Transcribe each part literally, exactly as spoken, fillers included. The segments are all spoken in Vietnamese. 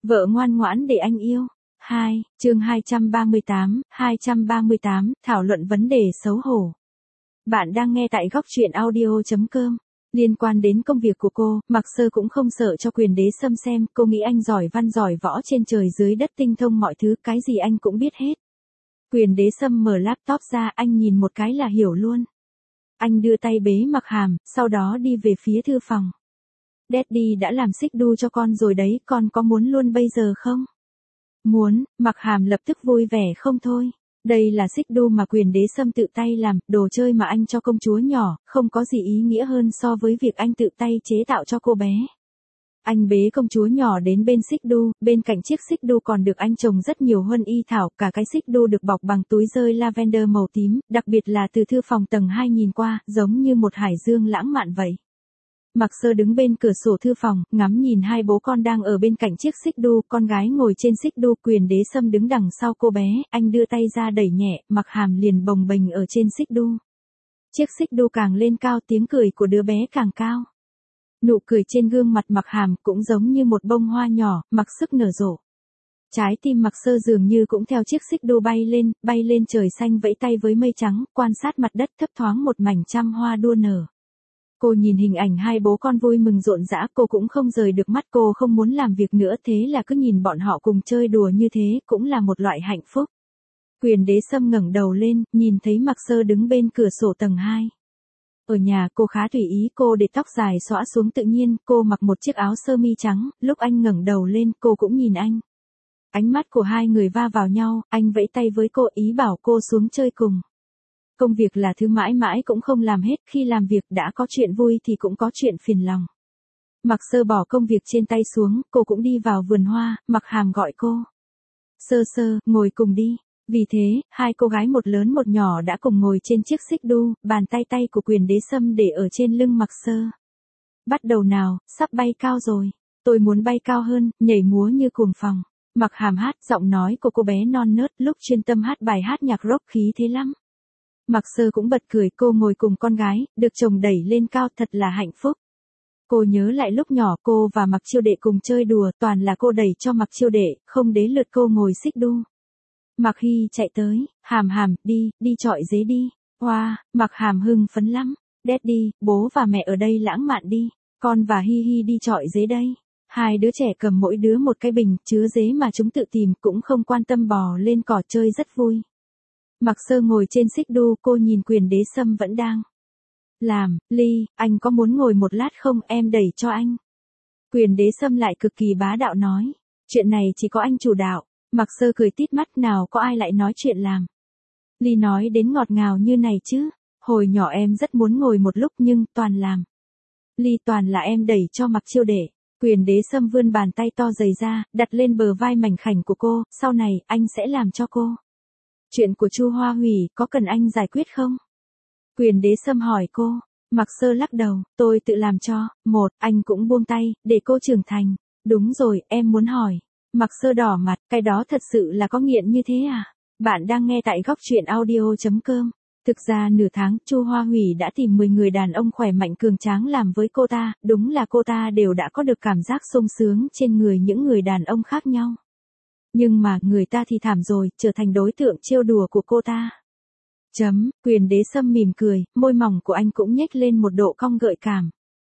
Vợ ngoan ngoãn để anh yêu. hai, chương hai trăm ba mươi tám, hai trăm ba mươi tám, thảo luận vấn đề xấu hổ. Bạn đang nghe tại góc truyện audio chấm com. Liên quan đến công việc của cô, Mạc Sơ cũng không sợ cho quyền đế xâm xem, cô nghĩ anh giỏi văn giỏi võ trên trời dưới đất tinh thông mọi thứ, cái gì anh cũng biết hết. Quyền đế xâm mở laptop ra, anh nhìn một cái là hiểu luôn. Anh đưa tay bế Mặc Hàm, sau đó đi về phía thư phòng. Daddy đã làm xích đu cho con rồi đấy, con có muốn luôn bây giờ không? Muốn, Mặc Hàm lập tức vui vẻ không thôi. Đây là xích đu mà quyền đế xâm tự tay làm, đồ chơi mà anh cho công chúa nhỏ, không có gì ý nghĩa hơn so với việc anh tự tay chế tạo cho cô bé. Anh bế công chúa nhỏ đến bên xích đu, bên cạnh chiếc xích đu còn được anh trồng rất nhiều huân y thảo, cả cái xích đu được bọc bằng túi rơi lavender màu tím, đặc biệt là từ thư phòng tầng hai nhìn qua, giống như một hải dương lãng mạn vậy. Mạc Sơ đứng bên cửa sổ thư phòng, ngắm nhìn hai bố con đang ở bên cạnh chiếc xích đu, con gái ngồi trên xích đu, quyền đế xâm đứng đằng sau cô bé, anh đưa tay ra đẩy nhẹ, Mặc Hàm liền bồng bềnh ở trên xích đu. Chiếc xích đu càng lên cao, tiếng cười của đứa bé càng cao. Nụ cười trên gương mặt Mặc Hàm cũng giống như một bông hoa nhỏ, mặc sức nở rộ. Trái tim Mạc Sơ dường như cũng theo chiếc xích đu bay lên, bay lên trời xanh vẫy tay với mây trắng, quan sát mặt đất thấp thoáng một mảnh trăm hoa đua nở. Cô nhìn hình ảnh hai bố con vui mừng rộn rã, cô cũng không rời được mắt, cô không muốn làm việc nữa, thế là cứ nhìn bọn họ cùng chơi đùa như thế, cũng là một loại hạnh phúc. Quyền đế xâm ngẩng đầu lên, nhìn thấy Mạc Sơ đứng bên cửa sổ tầng hai. Ở nhà cô khá tùy ý, cô để tóc dài xõa xuống tự nhiên, cô mặc một chiếc áo sơ mi trắng, lúc anh ngẩng đầu lên, cô cũng nhìn anh. Ánh mắt của hai người va vào nhau, anh vẫy tay với cô ý bảo cô xuống chơi cùng. Công việc là thứ mãi mãi cũng không làm hết, khi làm việc đã có chuyện vui thì cũng có chuyện phiền lòng. Mạc Sơ bỏ công việc trên tay xuống, cô cũng đi vào vườn hoa, Mặc Hàm gọi cô. Sơ Sơ, ngồi cùng đi. Vì thế, hai cô gái một lớn một nhỏ đã cùng ngồi trên chiếc xích đu, bàn tay tay của quyền đế xâm để ở trên lưng Mạc Sơ. Bắt đầu nào, sắp bay cao rồi. Tôi muốn bay cao hơn, nhảy múa như cuồng phòng. Mặc Hàm hát, giọng nói của cô bé non nớt, lúc chuyên tâm hát bài hát nhạc rock khí thế lắm. Mạc Sơ cũng bật cười, cô ngồi cùng con gái, được chồng đẩy lên cao, thật là hạnh phúc. Cô nhớ lại lúc nhỏ cô và Mạc Chiêu Đệ cùng chơi đùa, toàn là cô đẩy cho Mạc Chiêu Đệ, không đến lượt cô ngồi xích đu. Mạc Hy chạy tới, Hàm Hàm, đi, đi chọi dế đi. Hoa, wow, Mạc Hàm hưng phấn lắm. Daddy, bố và mẹ ở đây lãng mạn đi, con và Hi Hi đi chọi dế đây. Hai đứa trẻ cầm mỗi đứa một cái bình, chứa dế mà chúng tự tìm, cũng không quan tâm bò lên cỏ chơi rất vui. Mạc Sơ ngồi trên xích đu, cô nhìn quyền đế xâm vẫn đang làm, Ly, anh có muốn ngồi một lát không, em đẩy cho anh. Quyền đế xâm lại cực kỳ bá đạo nói, chuyện này chỉ có anh chủ đạo. Mạc Sơ cười tít mắt, nào có ai lại nói chuyện làm. Ly nói đến ngọt ngào như này chứ, hồi nhỏ em rất muốn ngồi một lúc nhưng toàn làm. Ly toàn là em đẩy cho Mạc Chiêu Đệ. Quyền đế xâm vươn bàn tay to dày ra, đặt lên bờ vai mảnh khảnh của cô, sau này anh sẽ làm cho cô. Chuyện của Chu Hoa Hủy có cần anh giải quyết không? Quyền đế xâm hỏi cô. Mạc Sơ lắc đầu, tôi tự làm cho. Một, anh cũng buông tay, để cô trưởng thành. Đúng rồi, em muốn hỏi. Mạc Sơ đỏ mặt, cái đó thật sự là có nghiện như thế à? Bạn đang nghe tại góc truyện audio chấm com. Thực ra nửa tháng, Chu Hoa Hủy đã tìm mười người đàn ông khỏe mạnh cường tráng làm với cô ta, đúng là cô ta đều đã có được cảm giác sung sướng trên người những người đàn ông khác nhau. Nhưng mà người ta thì thảm rồi, trở thành đối tượng trêu đùa của cô ta. Chấm, quyền đế xâm mỉm cười, môi mỏng của anh cũng nhếch lên một độ cong gợi cảm.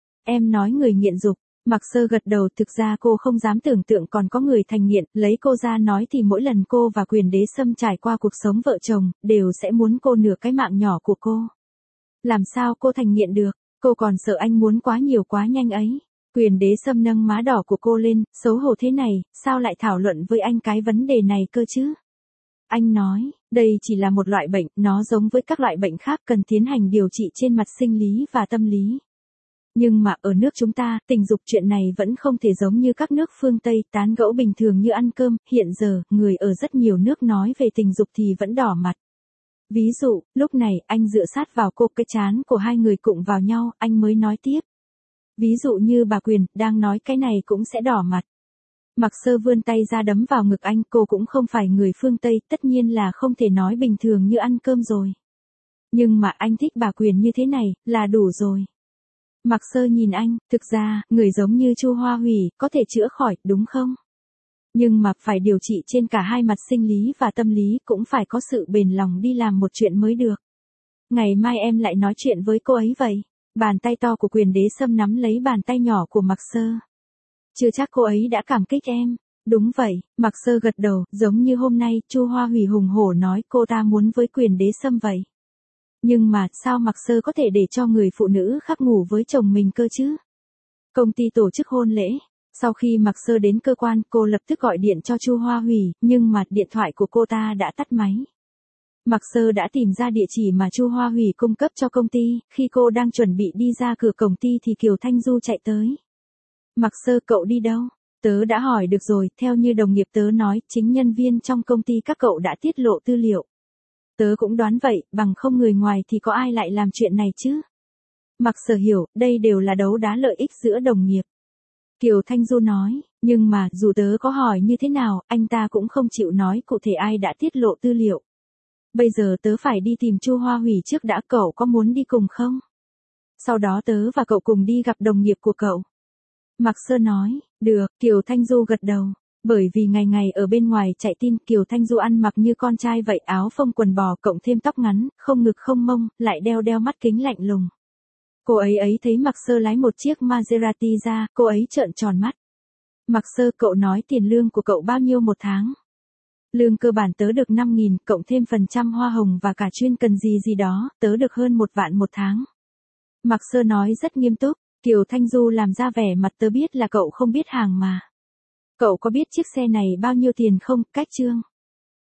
Em nói người nghiện dục. Mạc Sơ gật đầu, thực ra cô không dám tưởng tượng còn có người thành nghiện, lấy cô ra nói thì mỗi lần cô và quyền đế xâm trải qua cuộc sống vợ chồng, đều sẽ muốn cô nửa cái mạng nhỏ của cô. Làm sao cô thành nghiện được, cô còn sợ anh muốn quá nhiều quá nhanh ấy. Quyền đế xâm nâng má đỏ của cô lên, xấu hổ thế này, sao lại thảo luận với anh cái vấn đề này cơ chứ? Anh nói, đây chỉ là một loại bệnh, nó giống với các loại bệnh khác cần tiến hành điều trị trên mặt sinh lý và tâm lý. Nhưng mà ở nước chúng ta, tình dục chuyện này vẫn không thể giống như các nước phương Tây, tán gẫu bình thường như ăn cơm, hiện giờ, người ở rất nhiều nước nói về tình dục thì vẫn đỏ mặt. Ví dụ, lúc này, anh dựa sát vào cô, cái trán của hai người cụng vào nhau, anh mới nói tiếp. Ví dụ như bà Quyền, đang nói cái này cũng sẽ đỏ mặt. Mạc Sơ vươn tay ra đấm vào ngực anh, cô cũng không phải người phương Tây, tất nhiên là không thể nói bình thường như ăn cơm rồi. Nhưng mà anh thích bà Quyền như thế này, là đủ rồi. Mạc Sơ nhìn anh, thực ra, người giống như Chu Hoa Hủy, có thể chữa khỏi, đúng không? Nhưng mà phải điều trị trên cả hai mặt sinh lý và tâm lý, cũng phải có sự bền lòng đi làm một chuyện mới được. Ngày mai em lại nói chuyện với cô ấy vậy. Bàn tay to của Quyền Đế Sâm nắm lấy bàn tay nhỏ của Mạc Sơ. Chưa chắc cô ấy đã cảm kích em. Đúng vậy, Mạc Sơ gật đầu, giống như hôm nay Chu Hoa Hủy hùng hổ nói cô ta muốn với Quyền Đế Sâm vậy. Nhưng mà sao Mạc Sơ có thể để cho người phụ nữ khác ngủ với chồng mình cơ chứ? Công ty tổ chức hôn lễ. Sau khi Mạc Sơ đến cơ quan, cô lập tức gọi điện cho Chu Hoa Hủy, nhưng mà điện thoại của cô ta đã tắt máy. Mạc Sơ đã tìm ra địa chỉ mà Chu Hoa Hủy cung cấp cho công ty, khi cô đang chuẩn bị đi ra cửa cổng ty thì Kiều Thanh Du chạy tới. Mạc Sơ, cậu đi đâu? Tớ đã hỏi được rồi, theo như đồng nghiệp tớ nói, chính nhân viên trong công ty các cậu đã tiết lộ tư liệu. Tớ cũng đoán vậy, bằng không người ngoài thì có ai lại làm chuyện này chứ? Mạc Sơ hiểu, đây đều là đấu đá lợi ích giữa đồng nghiệp. Kiều Thanh Du nói, nhưng mà dù tớ có hỏi như thế nào, anh ta cũng không chịu nói cụ thể ai đã tiết lộ tư liệu. Bây giờ tớ phải đi tìm Chu Hoa Hủy trước đã, cậu có muốn đi cùng không? Sau đó tớ và cậu cùng đi gặp đồng nghiệp của cậu. Mạc Sơ nói, được, Kiều Thanh Du gật đầu. Bởi vì ngày ngày ở bên ngoài chạy tin, Kiều Thanh Du ăn mặc như con trai vậy, áo phông quần bò cộng thêm tóc ngắn, không ngực không mông, lại đeo đeo mắt kính lạnh lùng. Cô ấy ấy thấy Mạc Sơ lái một chiếc Maserati ra, cô ấy trợn tròn mắt. Mạc Sơ, cậu nói tiền lương của cậu bao nhiêu một tháng? Lương cơ bản tớ được năm nghìn, cộng thêm phần trăm hoa hồng và cả chuyên cần gì gì đó, tớ được hơn một vạn một tháng. Mạc Sơ nói rất nghiêm túc. Kiều Thanh Du làm ra vẻ mặt, tớ biết là cậu không biết hàng mà. Cậu có biết chiếc xe này bao nhiêu tiền không? Cách chương.